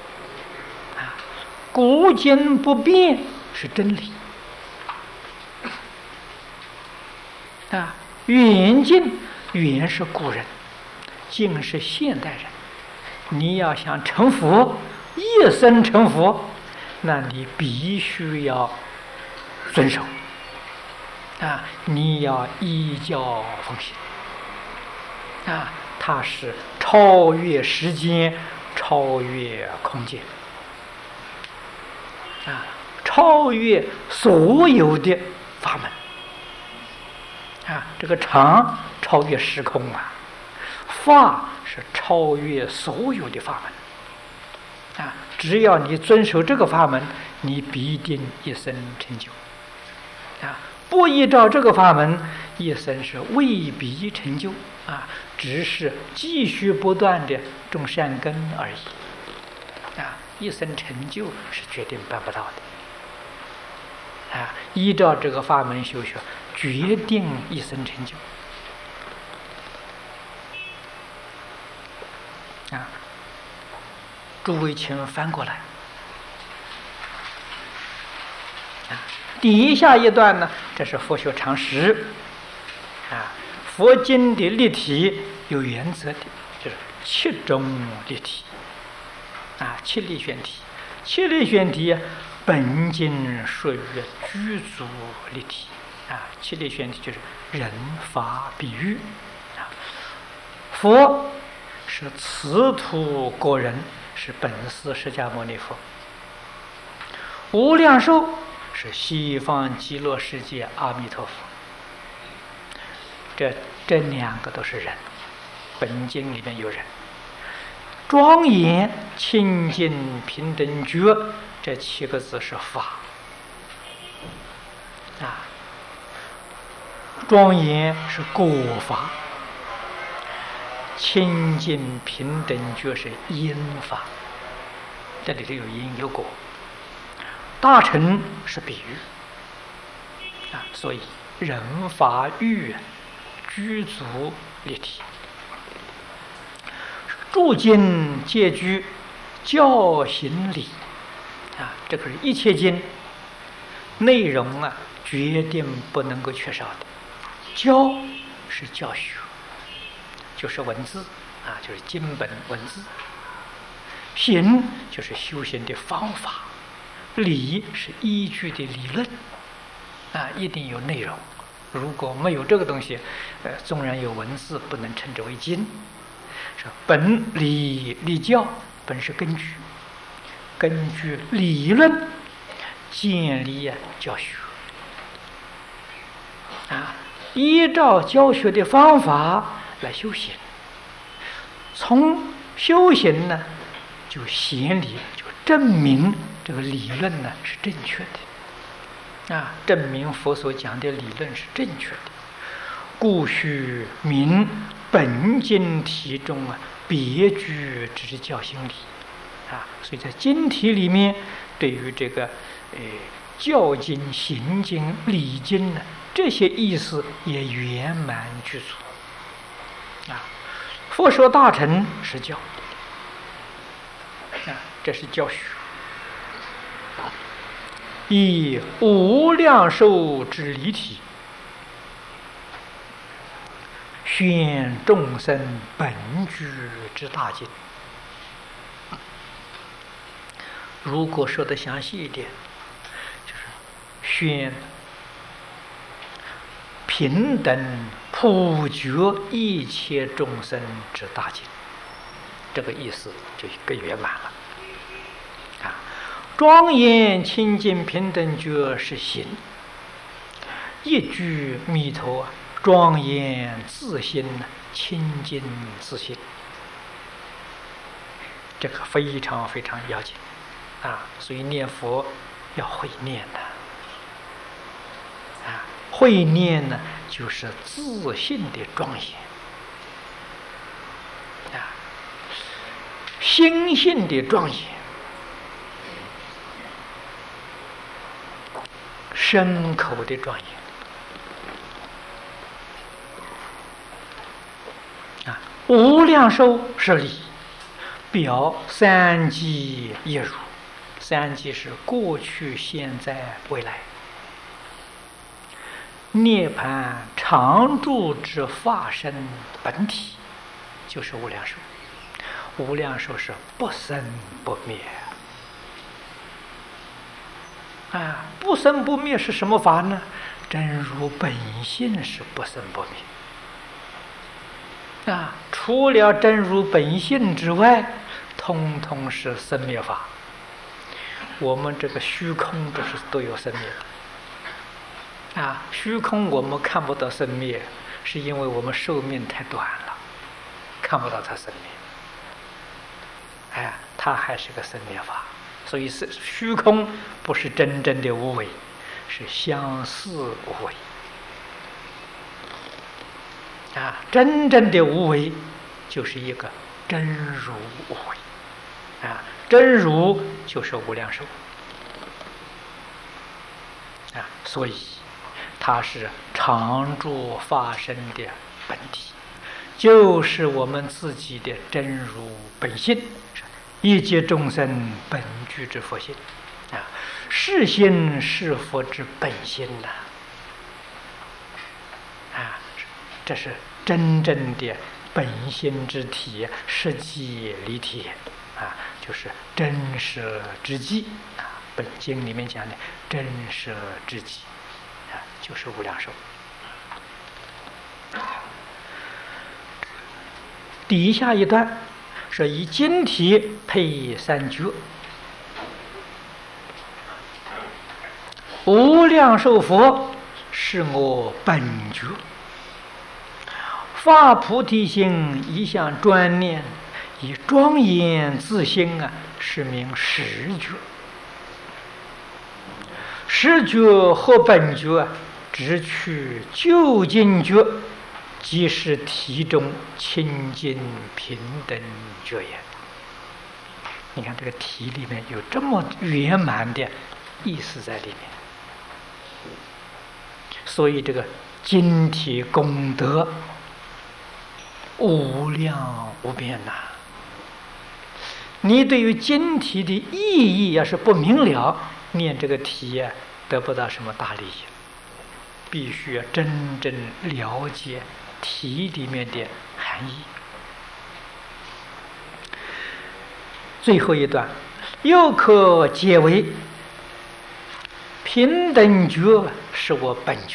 古今不变是真理远近，远是古人，近是现代人。你要想成佛，一生成佛，那你必须要遵守你要依教奉行它是超越时间，超越空间超越所有的法门这个常超越时空法是超越所有的法门只要你遵守这个法门，你必定一生成就不依照这个法门，一生是未必成就只是继续不断的种善根而已一生成就是决定办不到的依照这个法门修学，决定一生成就诸位请翻过来底下一段呢，这是佛学常识佛经的立体有原则的，就是七种立体七力选题。七力选题本经属于具足立体七力选题就是人法比喻佛是此土国人，是本师释迦牟尼佛。无量寿是西方极乐世界阿弥陀佛。这两个都是人，本经里面有人。庄严清净平等觉，这7个字是法庄严是果法， 清净平等觉是因法，这里头有因有果。大乘是比喻啊，所以人法欲具足立体。诸经皆具教行理啊，这个是一切经内容啊，决定不能够缺少的。教是教学，就是文字啊，就是经本文字；行就是修行的方法；理是依据的理论啊，一定有内容。如果没有这个东西，纵然有文字，不能称之为经。是本理立教，本是根据，根据理论建立教学啊，依照教学的方法来修行。从修行呢，就显理，就证明这个理论呢是正确的啊，证明佛所讲的理论是正确的。故须明本经题中啊，别具之教行理啊，所以在经题里面，对于这个教经、行经、理经呢，这些意思也圆满具足啊。佛说大乘是教啊，这是教学。以无量寿之离体，宣众生本具之大经。如果说的详细一点，就是宣平等普觉一切众生之大经，这个意思就更圆满了啊！庄严清净平等觉是行，一句弥陀庄严自心，清净自性，这个非常非常要紧啊！所以念佛要会念的啊，会念呢就是自信的庄严啊，心性的庄严，身口的庄严。无量寿是理，表三际一如。三际是过去、现在、未来。涅槃常住之法身本体，就是无量寿。无量寿是不生不灭啊！不生不灭是什么法呢？真如本性是不生不灭啊！除了真如本性之外，通通是生灭法。我们这个虚空都有生灭啊！虚空我们看不到生灭，是因为我们寿命太短了，看不到它生灭。哎，它还是个生灭法，所以是虚空不是真正的无为，是相似无为。啊，真正的无为就是一个真如无为啊，真如就是无量寿啊，所以它是常住法身的本体，就是我们自己的真如本性，一切众生本具之佛性啊，是心是佛之本心呐啊，这是真正的本心之体，实际离体啊，就是真实之际啊。本经里面讲的真实之际啊，就是无量寿。底下一段是以经题配三觉，无量寿佛是我本觉，发菩提心，一向专念，以庄严自心啊，是名实觉。实觉和本觉只取究竟觉， 即是体中清净平等觉也。你看这个体里面有这么圆满的意思在里面，所以这个经体功德无量无边呐。你对于经体的意义要是不明了，念这个题呀，得不到什么大利益。必须要真正了解题里面的含义。最后一段，又可解为平等觉是我本觉，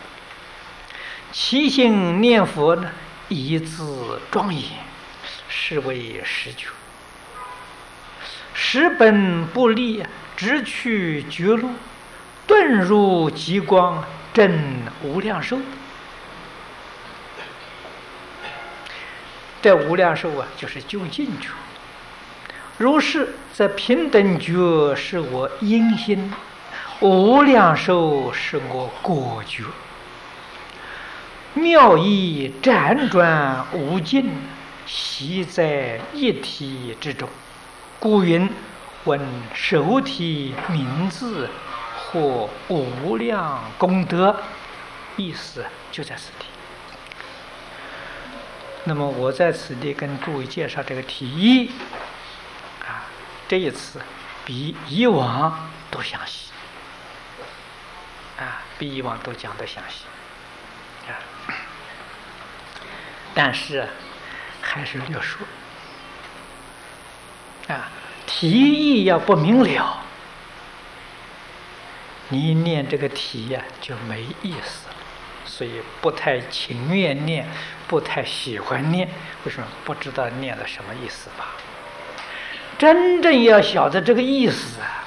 其心念佛呢，一字庄严，是为实觉。实本不立，直去觉路，顿入极光，证无量寿。这无量寿啊，就是究竟觉。如是，在平等觉是我因心，无量寿是我果觉。妙义辗转无尽，悉在一体之中。故云：闻受体名字，获无量功德。意思就在此地。那么我在此地跟诸位介绍这个题意啊，这一次比以往都详细啊，比以往都讲得详细啊。但是还是略说啊，题意要不明了，你一念这个题呀，就没意思了，所以不太情愿念，不太喜欢念。为什么？不知道念了什么意思吧？真正要晓得这个意思啊，